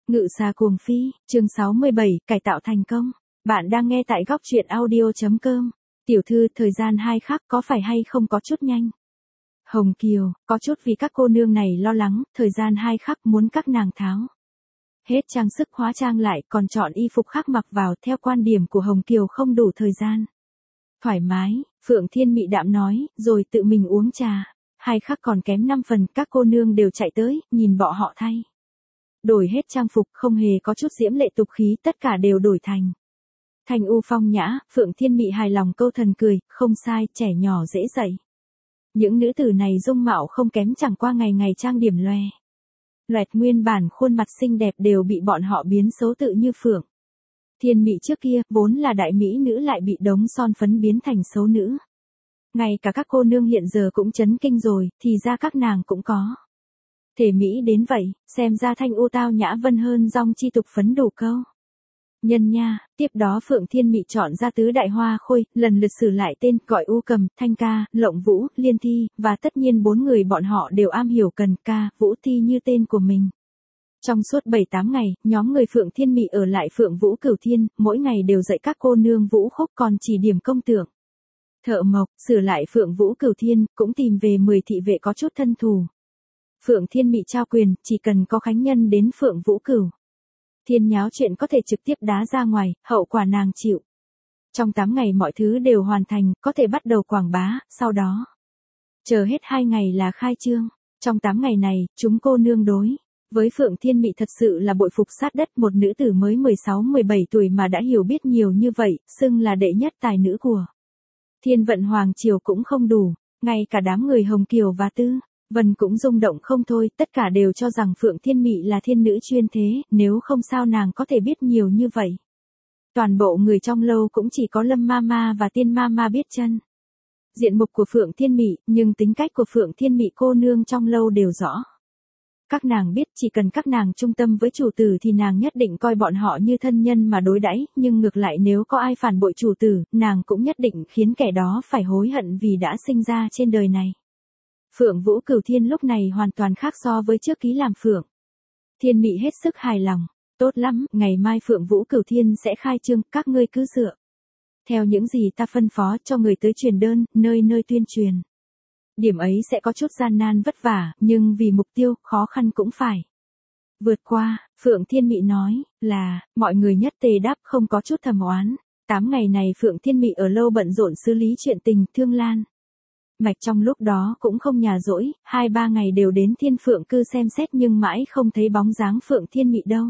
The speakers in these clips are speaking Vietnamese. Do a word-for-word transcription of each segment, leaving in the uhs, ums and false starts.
Ngự xà cuồng phi, chương sáu mươi bảy, cải tạo thành công. Bạn đang nghe tại góc truyện audio.com. Tiểu thư, thời gian hai khắc có phải hay không có chút nhanh? Hồng Kiều, có chút vì các cô nương này lo lắng, thời gian hai khắc muốn các nàng tháo hết trang sức hóa trang lại, còn chọn y phục khác mặc vào, theo quan điểm của Hồng Kiều không đủ thời gian. Thoải mái, Phượng Thiên Mị đạm nói, rồi tự mình uống trà. Hai khắc còn kém năm phần, các cô nương đều chạy tới, nhìn bọn họ thay đổi hết trang phục, không hề có chút diễm lệ tục khí, tất cả đều đổi thành thanh u phong nhã. Phượng Thiên Mị hài lòng câu thần cười, không sai, trẻ nhỏ dễ dạy. Những nữ tử này dung mạo không kém, chẳng qua ngày ngày trang điểm loè loẹt, nguyên bản khuôn mặt xinh đẹp đều bị bọn họ biến xấu tự như Phượng Thiên Mị trước kia, vốn là đại mỹ nữ lại bị đống son phấn biến thành xấu nữ. Ngay cả các cô nương hiện giờ cũng chấn kinh rồi, thì ra các nàng cũng có thể mỹ đến vậy, xem ra thanh u tao nhã vân hơn dong chi tục phấn đủ câu. Nhân nha, tiếp đó Phượng Thiên Mị chọn ra tứ đại hoa khôi, lần lượt sử lại tên, gọi U Cầm, Thanh Ca, Lộng Vũ, Liên Thi, và tất nhiên bốn người bọn họ đều am hiểu cần ca, vũ thi như tên của mình. Trong suốt bảy tám ngày, nhóm người Phượng Thiên Mị ở lại Phượng Vũ Cửu Thiên, mỗi ngày đều dạy các cô nương vũ khúc, còn chỉ điểm công tượng, thợ mộc, sửa lại Phượng Vũ Cửu Thiên, cũng tìm về mười thị vệ có chút thân thù. Phượng Thiên Mị trao quyền, chỉ cần có khánh nhân đến Phượng Vũ Cửu Thiên nháo chuyện có thể trực tiếp đá ra ngoài, hậu quả nàng chịu. Trong tám ngày mọi thứ đều hoàn thành, có thể bắt đầu quảng bá, sau đó chờ hết hai ngày là khai trương. Trong tám ngày này, chúng cô nương đối với Phượng Thiên Mị thật sự là bội phục sát đất, một nữ tử mới mười sáu mười bảy tuổi mà đã hiểu biết nhiều như vậy, xưng là đệ nhất tài nữ của Thiên Vận Hoàng Triều cũng không đủ, ngay cả đám người Hồng Kiều và Tư Vân cũng rung động không thôi, tất cả đều cho rằng Phượng Thiên Mị là thiên nữ chuyên thế, nếu không sao nàng có thể biết nhiều như vậy. Toàn bộ người trong lâu cũng chỉ có Lâm Mama và Tiên Mama biết chân diện mục của Phượng Thiên Mị, nhưng tính cách của Phượng Thiên Mị cô nương trong lâu đều rõ. Các nàng biết chỉ cần các nàng trung tâm với chủ tử thì nàng nhất định coi bọn họ như thân nhân mà đối đãi, nhưng ngược lại nếu có ai phản bội chủ tử, nàng cũng nhất định khiến kẻ đó phải hối hận vì đã sinh ra trên đời này. Phượng Vũ Cửu Thiên lúc này hoàn toàn khác so với trước ký làm Phượng Thiên Mị hết sức hài lòng. Tốt lắm, ngày mai Phượng Vũ Cửu Thiên sẽ khai trương, các ngươi cứ dựa theo những gì ta phân phó, cho người tới truyền đơn, nơi nơi tuyên truyền. Điểm ấy sẽ có chút gian nan vất vả, nhưng vì mục tiêu, khó khăn cũng phải vượt qua. Phượng Thiên Mị nói, là, mọi người nhất tề đáp, không có chút thầm oán. Tám ngày này Phượng Thiên Mị ở lâu bận rộn xử lý chuyện tình Thương Lan Mạch, trong lúc đó cũng không nhàn rỗi, hai ba ngày đều đến Thiên Phượng Cư xem xét nhưng mãi không thấy bóng dáng Phượng Thiên Mị đâu.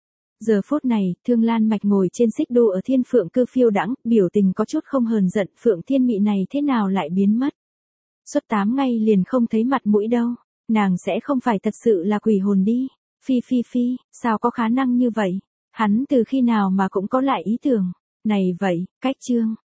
Giờ phút này, Thương Lan Mạch ngồi trên xích đu ở Thiên Phượng Cư phiêu đãng, biểu tình có chút không hờn giận, Phượng Thiên Mị này thế nào lại biến mất? Suốt tám ngày liền không thấy mặt mũi đâu, nàng sẽ không phải thật sự là quỷ hồn đi. Phi phi phi, sao có khả năng như vậy? Hắn từ khi nào mà cũng có lại ý tưởng này vậy? Cách chương